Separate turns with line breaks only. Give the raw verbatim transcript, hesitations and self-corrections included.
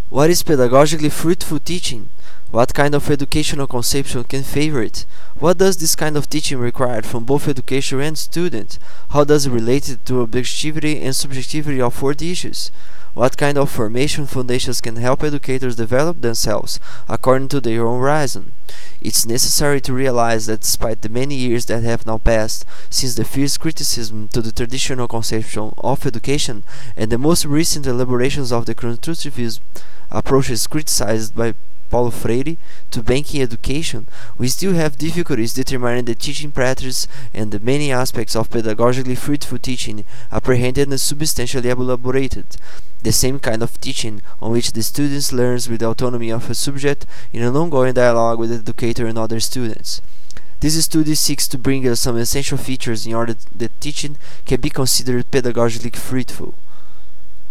What is pedagogically fruitful teaching? What kind of educational conception can favor it? What does this kind of teaching require from both educator and student? How does it relate to objectivity and subjectivity of word issues? What kind of formation foundations can help educators develop themselves according to their own horizon? It's necessary to realize that despite the many years that have now passed since the fierce criticism to the traditional conception of education and the most recent elaborations of the constructivist approaches criticized by Paulo Freire to banking education, we still have difficulties determining the teaching practice and the many aspects of pedagogically fruitful teaching apprehended and substantially elaborated. The same kind of teaching on which the student learns with the autonomy of a subject in an ongoing dialogue with the educator and other students. This study seeks to bring us some essential features in order that teaching can be considered pedagogically fruitful.